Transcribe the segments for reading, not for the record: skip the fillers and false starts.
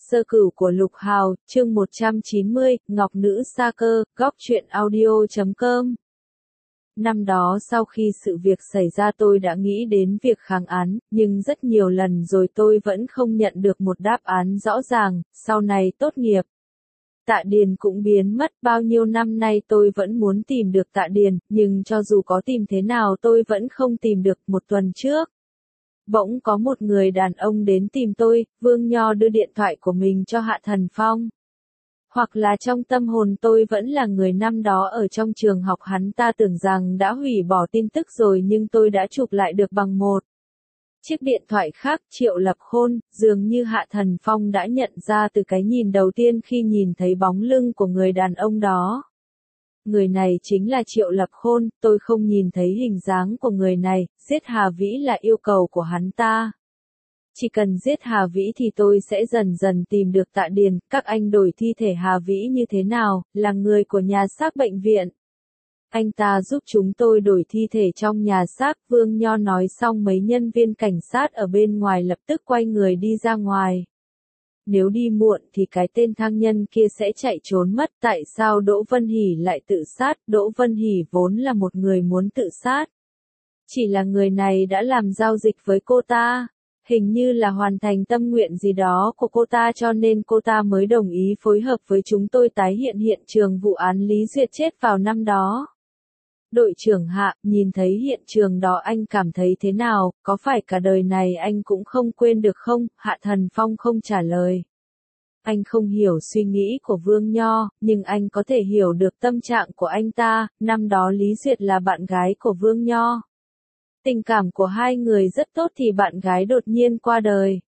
Sơ cửu của Lục Hào, chương 190, Ngọc Nữ Sa Cơ, góc truyện audio.com. Năm đó sau khi sự việc xảy ra tôi đã nghĩ đến việc kháng án, nhưng rất nhiều lần rồi tôi vẫn không nhận được một đáp án rõ ràng. Sau này tốt nghiệp, Tạ Điền cũng biến mất. Bao nhiêu năm nay tôi vẫn muốn tìm được Tạ Điền, nhưng cho dù có tìm thế nào tôi vẫn không tìm được. Một tuần trước, bỗng có một người đàn ông đến tìm tôi. Vương Nho đưa điện thoại của mình cho Hạ Thần Phong. Hoặc là trong tâm hồn tôi vẫn là người năm đó ở trong trường học, hắn ta tưởng rằng đã hủy bỏ tin tức rồi, nhưng tôi đã chụp lại được bằng một chiếc điện thoại khác. Triệu Lập Khôn, dường như Hạ Thần Phong đã nhận ra từ cái nhìn đầu tiên khi nhìn thấy bóng lưng của người đàn ông đó. Người này chính là Triệu Lập Khôn. Tôi không nhìn thấy hình dáng của người này. Giết Hà Vĩ là yêu cầu của hắn ta. Chỉ cần giết Hà Vĩ thì tôi sẽ dần dần tìm được Tạ Điền. Các anh đổi thi thể Hà Vĩ như thế nào? Là người của nhà xác bệnh viện. Anh ta giúp chúng tôi đổi thi thể trong nhà xác. Vương Nho nói xong, mấy nhân viên cảnh sát ở bên ngoài lập tức quay người đi ra ngoài. Nếu đi muộn thì cái tên thang nhân kia sẽ chạy trốn mất. Tại sao Đỗ Vân Hỷ lại tự sát? Đỗ Vân Hỷ vốn là một người muốn tự sát. Chỉ là người này đã làm giao dịch với cô ta. Hình như là hoàn thành tâm nguyện gì đó của cô ta, cho nên cô ta mới đồng ý phối hợp với chúng tôi tái hiện hiện trường vụ án Lý Duyệt chết vào năm đó. Đội trưởng Hạ, nhìn thấy hiện trường đó anh cảm thấy thế nào? Có phải cả đời này anh cũng không quên được không? Hạ Thần Phong không trả lời. Anh không hiểu suy nghĩ của Vương Nho, nhưng anh có thể hiểu được tâm trạng của anh ta. Năm đó Lý Duyệt là bạn gái của Vương Nho. Tình cảm của hai người rất tốt thì bạn gái đột nhiên qua đời.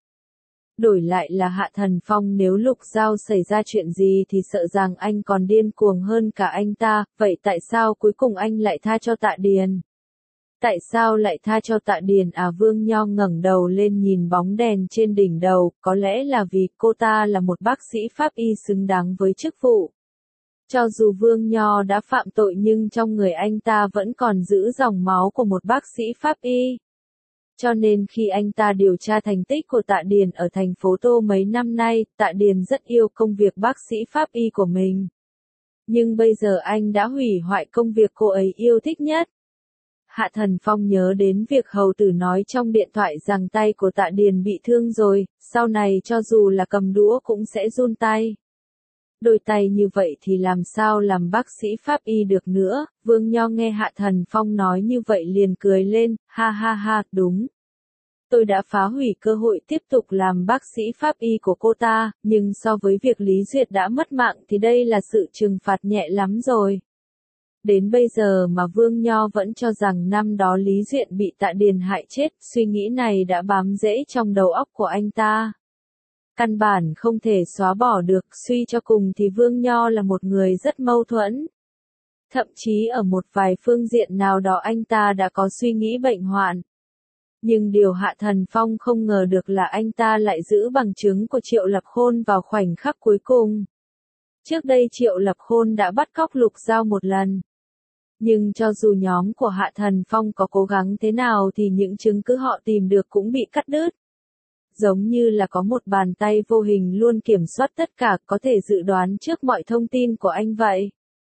Đổi lại là Hạ Thần Phong, nếu Lục Giao xảy ra chuyện gì thì sợ rằng anh còn điên cuồng hơn cả anh ta. Vậy tại sao cuối cùng anh lại tha cho Tạ Điền? Tại sao lại tha cho Tạ Điền à? Vương Nho ngẩng đầu lên nhìn bóng đèn trên đỉnh đầu. Có lẽ là vì cô ta là một bác sĩ pháp y xứng đáng với chức vụ. Cho dù Vương Nho đã phạm tội nhưng trong người anh ta vẫn còn giữ dòng máu của một bác sĩ pháp y. Cho nên khi anh ta điều tra thành tích của Tạ Điền ở thành phố Tô mấy năm nay, Tạ Điền rất yêu công việc bác sĩ pháp y của mình. Nhưng bây giờ anh đã hủy hoại công việc cô ấy yêu thích nhất. Hạ Thần Phong nhớ đến việc hầu tử nói trong điện thoại rằng tay của Tạ Điền bị thương rồi, sau này cho dù là cầm đũa cũng sẽ run tay. Đôi tay như vậy thì làm sao làm bác sĩ pháp y được nữa? Vương Nho nghe Hạ Thần Phong nói như vậy liền cười lên, ha ha ha, đúng. Tôi đã phá hủy cơ hội tiếp tục làm bác sĩ pháp y của cô ta, nhưng so với việc Lý Duyệt đã mất mạng thì đây là sự trừng phạt nhẹ lắm rồi. Đến bây giờ mà Vương Nho vẫn cho rằng năm đó Lý Duyệt bị Tạ Điền hại chết, suy nghĩ này đã bám rễ trong đầu óc của anh ta. Căn bản không thể xóa bỏ được. Suy cho cùng thì Vương Nho là một người rất mâu thuẫn. Thậm chí ở một vài phương diện nào đó anh ta đã có suy nghĩ bệnh hoạn. Nhưng điều Hạ Thần Phong không ngờ được là anh ta lại giữ bằng chứng của Triệu Lập Khôn vào khoảnh khắc cuối cùng. Trước đây Triệu Lập Khôn đã bắt cóc Lục Giao một lần. Nhưng cho dù nhóm của Hạ Thần Phong có cố gắng thế nào thì những chứng cứ họ tìm được cũng bị cắt đứt. Giống như là có một bàn tay vô hình luôn kiểm soát tất cả, có thể dự đoán trước mọi thông tin của anh vậy.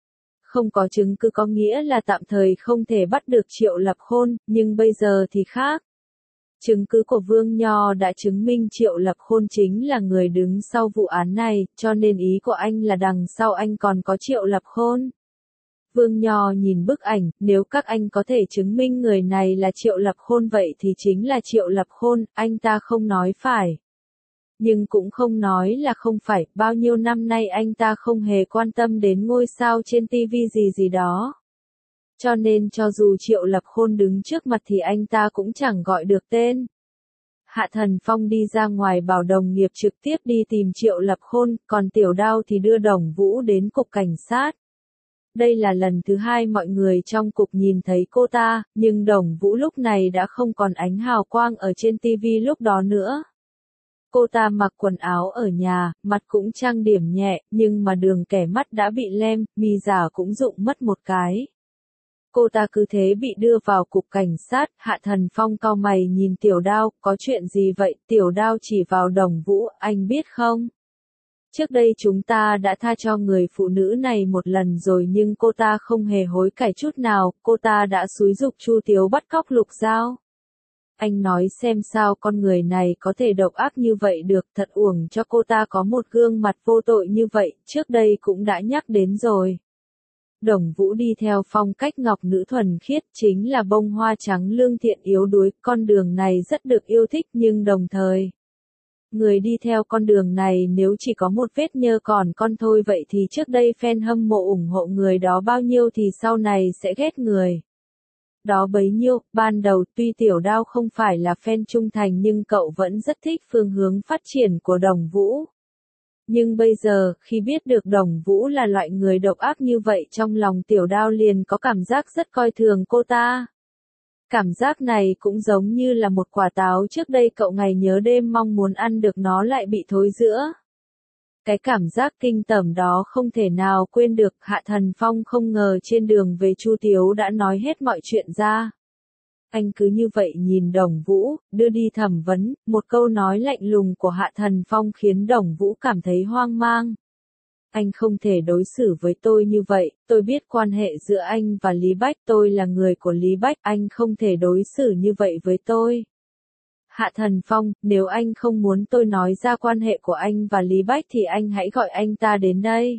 Không có chứng cứ có nghĩa là tạm thời không thể bắt được Triệu Lập Khôn, nhưng bây giờ thì khác. Chứng cứ của Vương Nho đã chứng minh Triệu Lập Khôn chính là người đứng sau vụ án này, cho nên ý của anh là đằng sau anh còn có Triệu Lập Khôn. Vương Nho nhìn bức ảnh, nếu các anh có thể chứng minh người này là Triệu Lập Khôn vậy thì chính là Triệu Lập Khôn, anh ta không nói phải. Nhưng cũng không nói là không phải, bao nhiêu năm nay anh ta không hề quan tâm đến ngôi sao trên TV gì đó. Cho nên cho dù Triệu Lập Khôn đứng trước mặt thì anh ta cũng chẳng gọi được tên. Hạ Thần Phong đi ra ngoài bảo đồng nghiệp trực tiếp đi tìm Triệu Lập Khôn, còn Tiểu Đao thì đưa Đồng Vũ đến cục cảnh sát. Đây là lần thứ hai mọi người trong cục nhìn thấy cô ta, nhưng Đồng Vũ lúc này đã không còn ánh hào quang ở trên TV lúc đó nữa. Cô ta mặc quần áo ở nhà, mặt cũng trang điểm nhẹ, nhưng mà đường kẻ mắt đã bị lem, mi giả cũng rụng mất một cái. Cô ta cứ thế bị đưa vào cục cảnh sát. Hạ Thần Phong cau mày nhìn Tiểu Đao, có chuyện gì vậy? Tiểu Đao chỉ vào Đồng Vũ, anh biết không? Trước đây chúng ta đã tha cho người phụ nữ này một lần rồi nhưng cô ta không hề hối cải chút nào, cô ta đã xúi giục Chu Tiếu bắt cóc Lục Giao. Anh nói xem sao con người này có thể độc ác như vậy được, thật uổng cho cô ta có một gương mặt vô tội như vậy, trước đây cũng đã nhắc đến rồi. Đồng Vũ đi theo phong cách ngọc nữ thuần khiết, chính là bông hoa trắng lương thiện yếu đuối, con đường này rất được yêu thích nhưng đồng thời, người đi theo con đường này nếu chỉ có một vết nhơ còn con thôi vậy thì trước đây fan hâm mộ ủng hộ người đó bao nhiêu thì sau này sẽ ghét người đó bấy nhiêu. Ban đầu tuy Tiểu Đao không phải là fan trung thành nhưng cậu vẫn rất thích phương hướng phát triển của Đồng Vũ. Nhưng bây giờ, khi biết được Đồng Vũ là loại người độc ác như vậy trong lòng Tiểu Đao liền có cảm giác rất coi thường cô ta. Cảm giác này cũng giống như là một quả táo trước đây cậu ngày nhớ đêm mong muốn ăn được nó lại bị thối giữa. Cái cảm giác kinh tởm đó không thể nào quên được. Hạ Thần Phong không ngờ trên đường về Chu Tiếu đã nói hết mọi chuyện ra. Anh cứ như vậy nhìn Đồng Vũ, đưa đi thẩm vấn, một câu nói lạnh lùng của Hạ Thần Phong khiến Đồng Vũ cảm thấy hoang mang. Anh không thể đối xử với tôi như vậy, tôi biết quan hệ giữa anh và Lý Bách, tôi là người của Lý Bách, anh không thể đối xử như vậy với tôi. Hạ Thần Phong, nếu anh không muốn tôi nói ra quan hệ của anh và Lý Bách thì anh hãy gọi anh ta đến đây.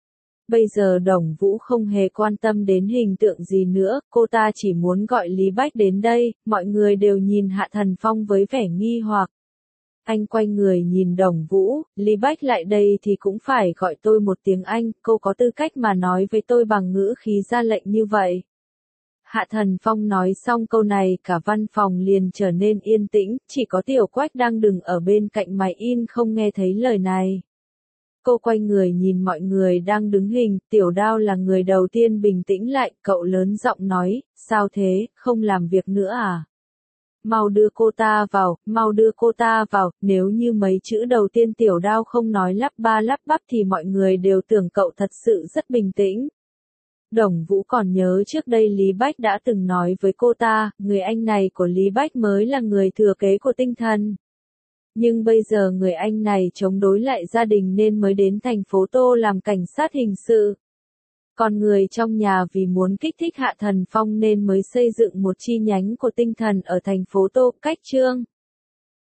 Bây giờ Đồng Vũ không hề quan tâm đến hình tượng gì nữa, cô ta chỉ muốn gọi Lý Bách đến đây, mọi người đều nhìn Hạ Thần Phong với vẻ nghi hoặc. Anh quay người nhìn Đồng Vũ, Lý Bách lại đây thì cũng phải gọi tôi một tiếng anh, cô có tư cách mà nói với tôi bằng ngữ khí ra lệnh như vậy. Hạ Thần Phong nói xong câu này cả văn phòng liền trở nên yên tĩnh, chỉ có Tiểu Quách đang đứng ở bên cạnh máy in không nghe thấy lời này. Cô quay người nhìn mọi người đang đứng hình, Tiểu Đao là người đầu tiên bình tĩnh lại, cậu lớn giọng nói, sao thế, không làm việc nữa à? Mau đưa cô ta vào, mau đưa cô ta vào, nếu như mấy chữ đầu tiên Tiểu Đao không nói lắp ba lắp bắp thì mọi người đều tưởng cậu thật sự rất bình tĩnh. Đồng Vũ còn nhớ trước đây Lý Bách đã từng nói với cô ta, người anh này của Lý Bách mới là người thừa kế của tinh thần. Nhưng bây giờ người anh này chống đối lại gia đình nên mới đến thành phố Tô làm cảnh sát hình sự. Còn người trong nhà vì muốn kích thích Hạ Thần Phong nên mới xây dựng một chi nhánh của tinh thần ở thành phố Tô, cách Trương